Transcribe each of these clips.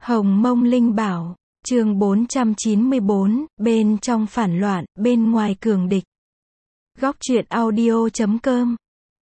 Hồng Mông Linh Bảo, chương 494, bên trong phản loạn, bên ngoài cường địch. Góc truyện audio.com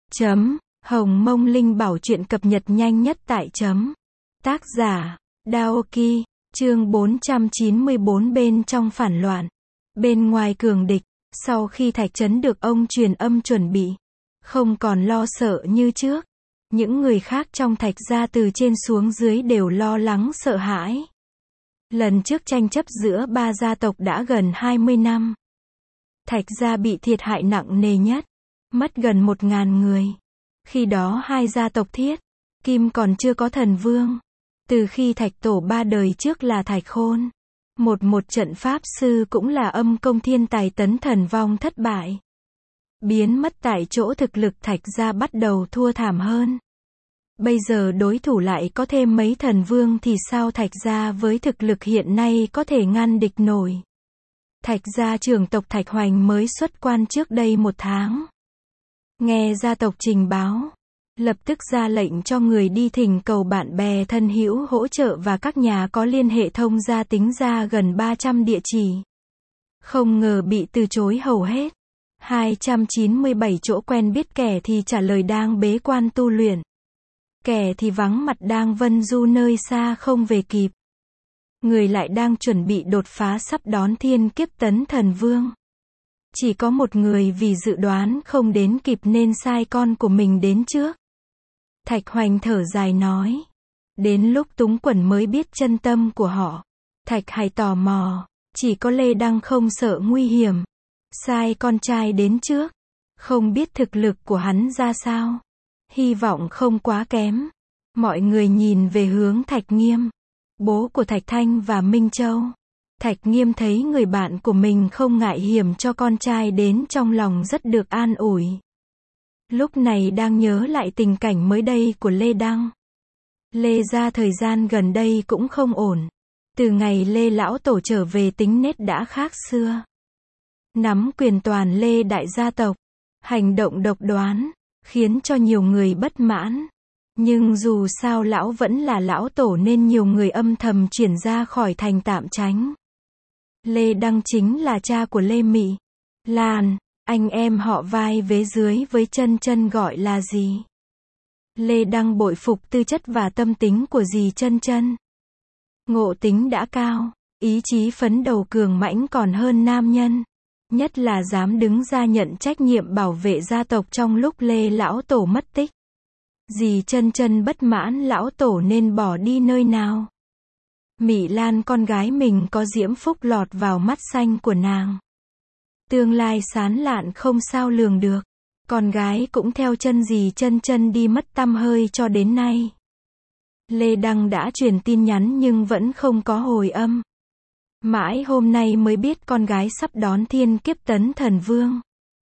Hồng Mông Linh Bảo truyện cập nhật nhanh nhất tại Tác giả, Daoki, chương 494 bên trong phản loạn, bên ngoài cường địch. Sau khi Thạch Trấn được ông truyền âm chuẩn bị, không còn lo sợ như trước. Những người khác trong Thạch gia từ trên xuống dưới đều lo lắng sợ hãi. Lần trước tranh chấp giữa ba gia tộc đã gần 20 năm. Thạch gia bị thiệt hại nặng nề nhất, mất gần 1.000 người. Khi đó hai gia tộc Thiết, Kim còn chưa có thần vương. Từ khi Thạch tổ ba đời trước là Thạch Khôn, một trận pháp sư cũng là âm công thiên tài tấn thần vong thất bại. Biến mất tại chỗ, thực lực Thạch gia bắt đầu thua thảm hơn. Bây giờ đối thủ lại có thêm mấy thần vương thì sao Thạch gia với thực lực hiện nay có thể ngăn địch nổi. Thạch gia trưởng tộc Thạch Hoành mới xuất quan trước đây 1 tháng. Nghe gia tộc trình báo, lập tức ra lệnh cho người đi thỉnh cầu bạn bè thân hữu hỗ trợ và các nhà có liên hệ thông gia tính ra gần 300 địa chỉ. Không ngờ bị từ chối hầu hết. 297 chỗ quen biết, kẻ thì trả lời đang bế quan tu luyện, kẻ thì vắng mặt đang vân du nơi xa không về kịp. Người lại đang chuẩn bị đột phá sắp đón thiên kiếp tấn thần vương. Chỉ có một người vì dự đoán không đến kịp nên sai con của mình đến trước. Thạch Hoành thở dài nói. Đến lúc túng quẫn mới biết chân tâm của họ. Thạch Hải tò mò, chỉ có Lê Đăng không sợ nguy hiểm. Sai con trai đến trước. Không biết thực lực của hắn ra sao. Hy vọng không quá kém. Mọi người nhìn về hướng Thạch Nghiêm, bố của Thạch Thanh và Minh Châu. Thạch Nghiêm thấy người bạn của mình không ngại hiểm cho con trai đến, trong lòng rất được an ủi. Lúc này đang nhớ lại tình cảnh mới đây của Lê Đăng. Lê gia thời gian gần đây cũng không ổn. Từ ngày Lê lão tổ trở về tính nết đã khác xưa. Nắm quyền toàn Lê đại gia tộc, hành động độc đoán, khiến cho nhiều người bất mãn. Nhưng dù sao lão vẫn là lão tổ nên nhiều người âm thầm chuyển ra khỏi thành tạm tránh. Lê Đăng chính là cha của Lê Mị, Lan, anh em họ vai vế dưới với Chân Chân gọi là gì. Lê Đăng bội phục tư chất và tâm tính của dì Chân Chân. Ngộ tính đã cao, ý chí phấn đấu cường mãnh còn hơn nam nhân. Nhất là dám đứng ra nhận trách nhiệm bảo vệ gia tộc trong lúc Lê lão tổ mất tích. Dì Chân Chân bất mãn lão tổ nên bỏ đi nơi nào. Mị Lan con gái mình có diễm phúc lọt vào mắt xanh của nàng. Tương lai sáng lạn không sao lường được. Con gái cũng theo chân dì Chân Chân đi mất tăm hơi cho đến nay. Lê Đăng đã truyền tin nhắn nhưng vẫn không có hồi âm. Mãi hôm nay mới biết con gái sắp đón thiên kiếp tấn thần vương.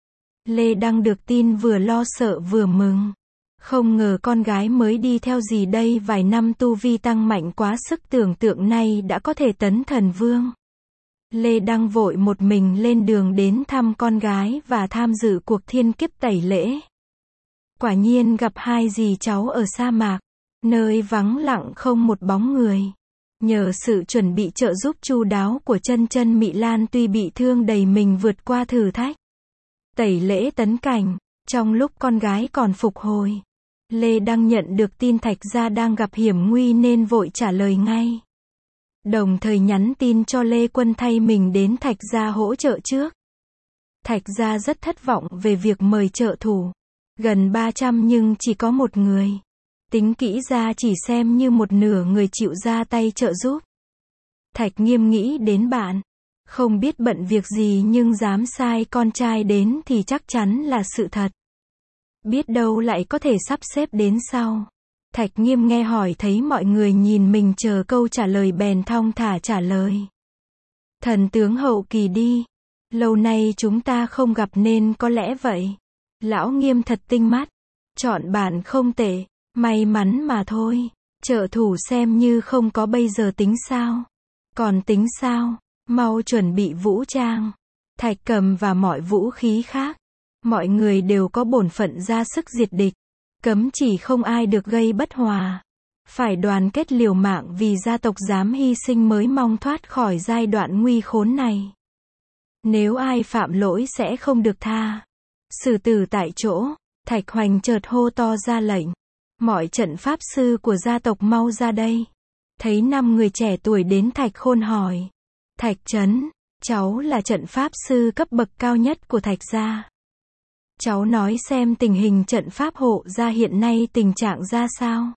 Lê Đăng được tin vừa lo sợ vừa mừng. Không ngờ con gái mới đi theo dì đây vài năm tu vi tăng mạnh quá sức tưởng tượng, nay đã có thể tấn thần vương. Lê Đăng vội một mình lên đường đến thăm con gái và tham dự cuộc thiên kiếp tẩy lễ. Quả nhiên gặp hai dì cháu ở sa mạc, nơi vắng lặng không một bóng người. Nhờ sự chuẩn bị trợ giúp chu đáo của Chân Chân, Mị Lan tuy bị thương đầy mình vượt qua thử thách tẩy lễ tấn cảnh. Trong lúc con gái còn phục hồi, Lê Đăng nhận được tin Thạch gia đang gặp hiểm nguy nên vội trả lời ngay. Đồng thời nhắn tin cho Lê Quân thay mình đến Thạch gia hỗ trợ trước. Thạch gia rất thất vọng về việc mời trợ thủ. Gần 300 nhưng chỉ có một người. Tính kỹ ra chỉ xem như một nửa người chịu ra tay trợ giúp. Thạch Nghiêm nghĩ đến bạn. Không biết bận việc gì nhưng dám sai con trai đến thì chắc chắn là sự thật. Biết đâu lại có thể sắp xếp đến sau. Thạch Nghiêm nghe hỏi thấy mọi người nhìn mình chờ câu trả lời bèn thong thả trả lời. Thần tướng hậu kỳ đi. Lâu nay chúng ta không gặp nên có lẽ vậy. Lão Nghiêm thật tinh mắt. Chọn bạn không tệ. May mắn mà thôi. Trợ thủ xem như không có bây giờ tính sao. Còn tính sao? Mau chuẩn bị vũ trang, thạch cầm và mọi vũ khí khác. Mọi người đều có bổn phận ra sức diệt địch. Cấm chỉ không ai được gây bất hòa. Phải đoàn kết liều mạng vì gia tộc dám hy sinh mới mong thoát khỏi giai đoạn nguy khốn này. Nếu ai phạm lỗi sẽ không được tha. Xử tử tại chỗ, Thạch Hoành chợt hô to ra lệnh. Mọi trận pháp sư của gia tộc mau ra đây. Thấy 5 người trẻ tuổi đến Thạch Khôn hỏi. Thạch Trấn, cháu là trận pháp sư cấp bậc cao nhất của Thạch gia. Cháu nói xem tình hình trận pháp hộ gia hiện nay tình trạng ra sao?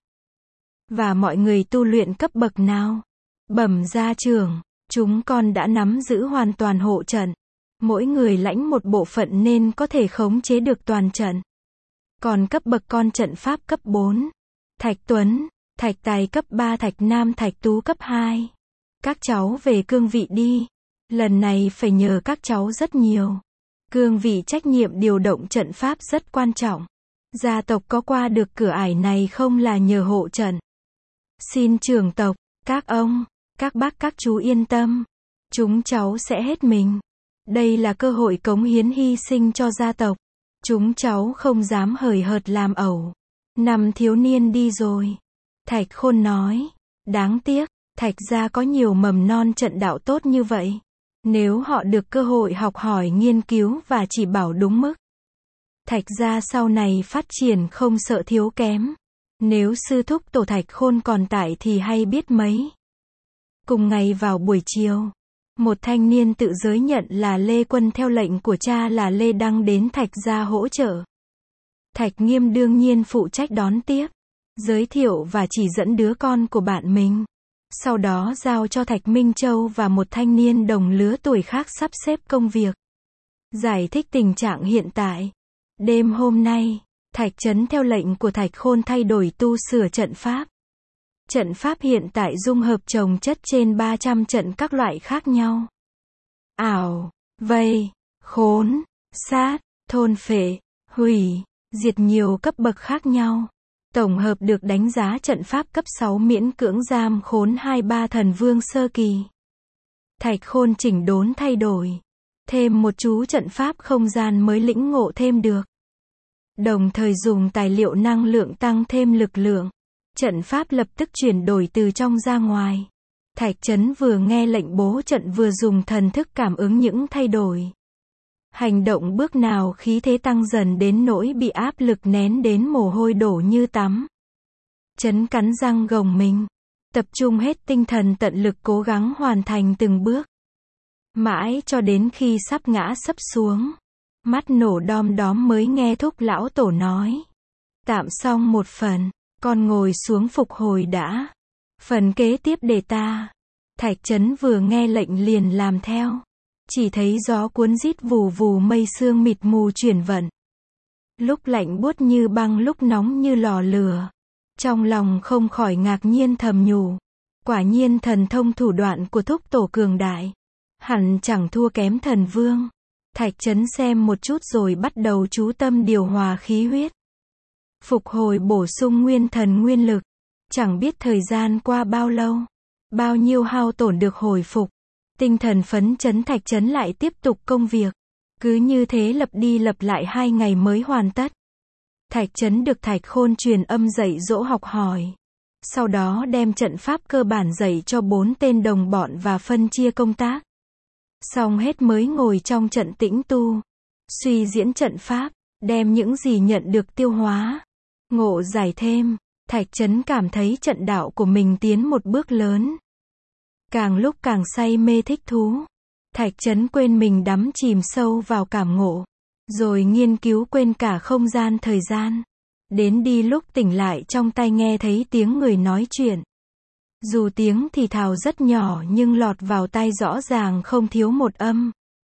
Và mọi người tu luyện cấp bậc nào? Bẩm gia trưởng, chúng con đã nắm giữ hoàn toàn hộ trận. Mỗi người lãnh một bộ phận nên có thể khống chế được toàn trận. Còn cấp bậc con trận pháp cấp 4. Thạch Tuấn, Thạch Tài cấp 3, Thạch Nam, Thạch Tú cấp 2. Các cháu về cương vị đi. Lần này phải nhờ các cháu rất nhiều. Cương vị trách nhiệm điều động trận pháp rất quan trọng. Gia tộc có qua được cửa ải này không là nhờ hộ trận. Xin trưởng tộc, các ông, các bác các chú yên tâm. Chúng cháu sẽ hết mình. Đây là cơ hội cống hiến hy sinh cho gia tộc. Chúng cháu không dám hời hợt làm ẩu. 5 thiếu niên đi rồi. Thạch Khôn nói. Đáng tiếc, Thạch gia có nhiều mầm non trận đạo tốt như vậy. Nếu họ được cơ hội học hỏi nghiên cứu và chỉ bảo đúng mức. Thạch gia sau này phát triển không sợ thiếu kém. Nếu sư thúc tổ Thạch Khôn còn tại thì hay biết mấy. Cùng ngày vào buổi chiều, một thanh niên tự giới nhận là Lê Quân theo lệnh của cha là Lê Đăng đến Thạch gia hỗ trợ. Thạch Nghiêm đương nhiên phụ trách đón tiếp, giới thiệu và chỉ dẫn đứa con của bạn mình. Sau đó giao cho Thạch Minh Châu và một thanh niên đồng lứa tuổi khác sắp xếp công việc. Giải thích tình trạng hiện tại. Đêm hôm nay, Thạch Trấn theo lệnh của Thạch Khôn thay đổi tu sửa trận pháp. Trận pháp hiện tại dung hợp chồng chất trên 300 trận các loại khác nhau. Ảo, vây, khốn, sát, thôn phệ, hủy, diệt nhiều cấp bậc khác nhau. Tổng hợp được đánh giá trận pháp cấp 6 miễn cưỡng giam khốn 2-3 thần vương sơ kỳ. Thạch Khôn chỉnh đốn thay đổi. Thêm một chú trận pháp không gian mới lĩnh ngộ thêm được. Đồng thời dùng tài liệu năng lượng tăng thêm lực lượng. Trận pháp lập tức chuyển đổi từ trong ra ngoài. Thạch Trấn vừa nghe lệnh bố trận vừa dùng thần thức cảm ứng những thay đổi. Hành động bước nào khí thế tăng dần đến nỗi bị áp lực nén đến mồ hôi đổ như tắm. Trấn cắn răng gồng mình. Tập trung hết tinh thần tận lực cố gắng hoàn thành từng bước. Mãi cho đến khi sắp ngã sấp xuống. Mắt nổ đom đóm mới nghe thúc lão tổ nói. Tạm xong một phần. Con ngồi xuống phục hồi đã. Phần kế tiếp để ta. Thạch Trấn vừa nghe lệnh liền làm theo. Chỉ thấy gió cuốn rít vù vù mây sương mịt mù chuyển vận. Lúc lạnh buốt như băng lúc nóng như lò lửa. Trong lòng không khỏi ngạc nhiên thầm nhủ. Quả nhiên thần thông thủ đoạn của thúc tổ cường đại. Hẳn chẳng thua kém thần vương. Thạch Trấn xem một chút rồi bắt đầu chú tâm điều hòa khí huyết. Phục hồi bổ sung nguyên thần nguyên lực. Chẳng biết thời gian qua bao lâu. Bao nhiêu hao tổn được hồi phục. Tinh thần phấn chấn Thạch Trấn lại tiếp tục công việc. Cứ như thế lặp đi lặp lại 2 ngày mới hoàn tất. Thạch Trấn được Thạch Khôn truyền âm dạy dỗ học hỏi. Sau đó đem trận pháp cơ bản dạy cho 4 tên đồng bọn và phân chia công tác. Xong hết mới ngồi trong trận tĩnh tu. Suy diễn trận pháp, đem những gì nhận được tiêu hóa. Ngộ giải thêm, Thạch Trấn cảm thấy trận đạo của mình tiến một bước lớn. Càng lúc càng say mê thích thú. Thạch Trấn quên mình đắm chìm sâu vào cảm ngộ. Rồi nghiên cứu quên cả không gian thời gian. Đến đi lúc tỉnh lại trong tai nghe thấy tiếng người nói chuyện. Dù tiếng thì thào rất nhỏ nhưng lọt vào tai rõ ràng không thiếu một âm.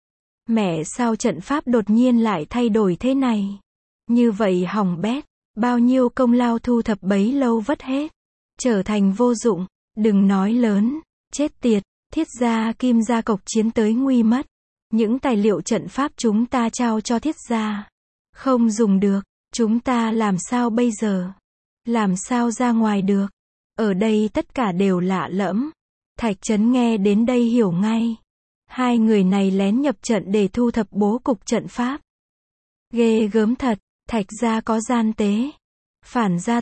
Mẹ sao trận pháp đột nhiên lại thay đổi thế này? Như vậy hỏng bét. Bao nhiêu công lao thu thập bấy lâu vất hết. Trở thành vô dụng. Đừng nói lớn. Chết tiệt. Thiết gia Kim gia cộc chiến tới nguy mất. Những tài liệu trận pháp chúng ta trao cho thiết gia. Không dùng được. Chúng ta làm sao bây giờ? Làm sao ra ngoài được? Ở đây tất cả đều lạ lẫm. Thạch Trấn nghe đến đây hiểu ngay. 2 người này lén nhập trận để thu thập bố cục trận pháp. Ghê gớm thật. Thạch gia có gian tế. Phản gia tộc.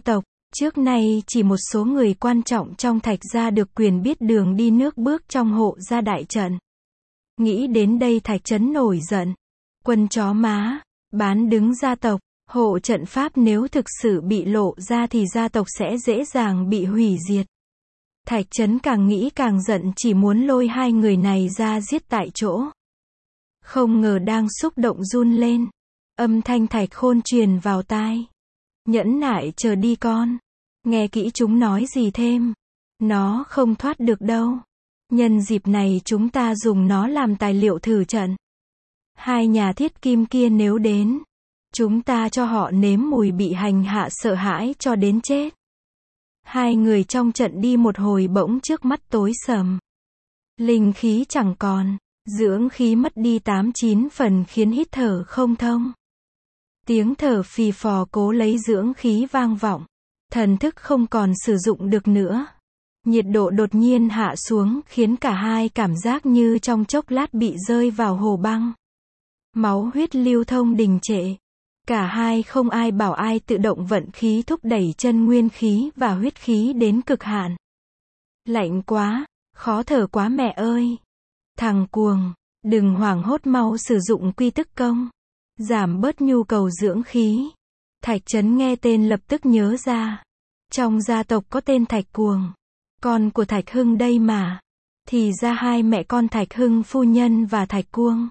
Trước nay chỉ một số người quan trọng trong Thạch gia được quyền biết đường đi nước bước trong hộ gia đại trận. Nghĩ đến đây Thạch Trấn nổi giận. Quân chó má, bán đứng gia tộc, hộ trận pháp nếu thực sự bị lộ ra thì gia tộc sẽ dễ dàng bị hủy diệt. Thạch Trấn càng nghĩ càng giận, chỉ muốn lôi hai người này ra giết tại chỗ. Không ngờ đang xúc động run lên. Âm thanh Thạch Khôn truyền vào tai. Nhẫn nại chờ đi con. Nghe kỹ chúng nói gì thêm. Nó không thoát được đâu. Nhân dịp này chúng ta dùng nó làm tài liệu thử trận. Hai nhà thiết kim kia nếu đến, chúng ta cho họ nếm mùi bị hành hạ sợ hãi cho đến chết. Hai người trong trận đi một hồi bỗng trước mắt tối sầm. Linh khí chẳng còn, dưỡng khí mất đi 8-9 phần khiến hít thở không thông. Tiếng thở phì phò cố lấy dưỡng khí vang vọng. Thần thức không còn sử dụng được nữa. Nhiệt độ đột nhiên hạ xuống khiến cả hai cảm giác như trong chốc lát bị rơi vào hồ băng. Máu huyết lưu thông đình trệ. Cả hai không ai bảo ai tự động vận khí thúc đẩy chân nguyên khí và huyết khí đến cực hạn. Lạnh quá, khó thở quá mẹ ơi. Thằng cuồng, đừng hoảng hốt, mau sử dụng quy tức công. Giảm bớt nhu cầu dưỡng khí. Thạch Trấn nghe tên lập tức nhớ ra. Trong gia tộc có tên Thạch Cuồng. Con của Thạch Hưng đây mà. Thì ra hai mẹ con Thạch Hưng phu nhân và Thạch Cuồng.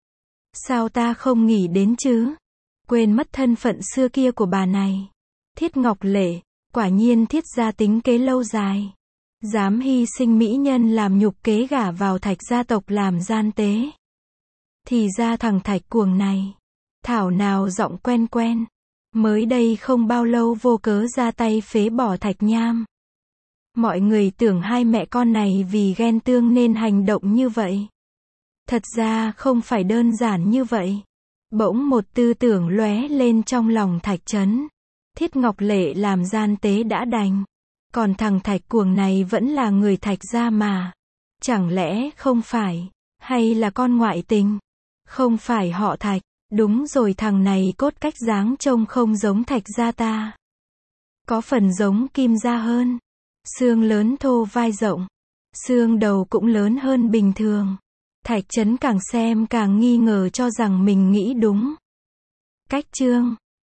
Sao ta không nghĩ đến chứ? Quên mất thân phận xưa kia của bà này. Thiết Ngọc Lệ, quả nhiên Thiết gia tính kế lâu dài. Dám hy sinh mỹ nhân làm nhục kế gả vào Thạch gia tộc làm gian tế. Thì ra thằng Thạch Cuồng này, thảo nào giọng quen quen. Mới đây không bao lâu vô cớ ra tay phế bỏ Thạch Nham. Mọi người tưởng hai mẹ con này vì ghen tương nên hành động như vậy. Thật ra không phải đơn giản như vậy. Bỗng một tư tưởng lóe lên trong lòng Thạch Trấn. Thiết Ngọc Lệ làm gian tế đã đành. Còn thằng Thạch Cuồng này vẫn là người Thạch gia mà. Chẳng lẽ không phải, hay là con ngoại tình? Không phải họ Thạch. Đúng rồi, thằng này cốt cách dáng trông không giống Thạch gia ta. Có phần giống Kim gia hơn. Xương lớn thô vai rộng. Xương đầu cũng lớn hơn bình thường. Thạch Trấn càng xem càng nghi ngờ cho rằng mình nghĩ đúng. Cách chương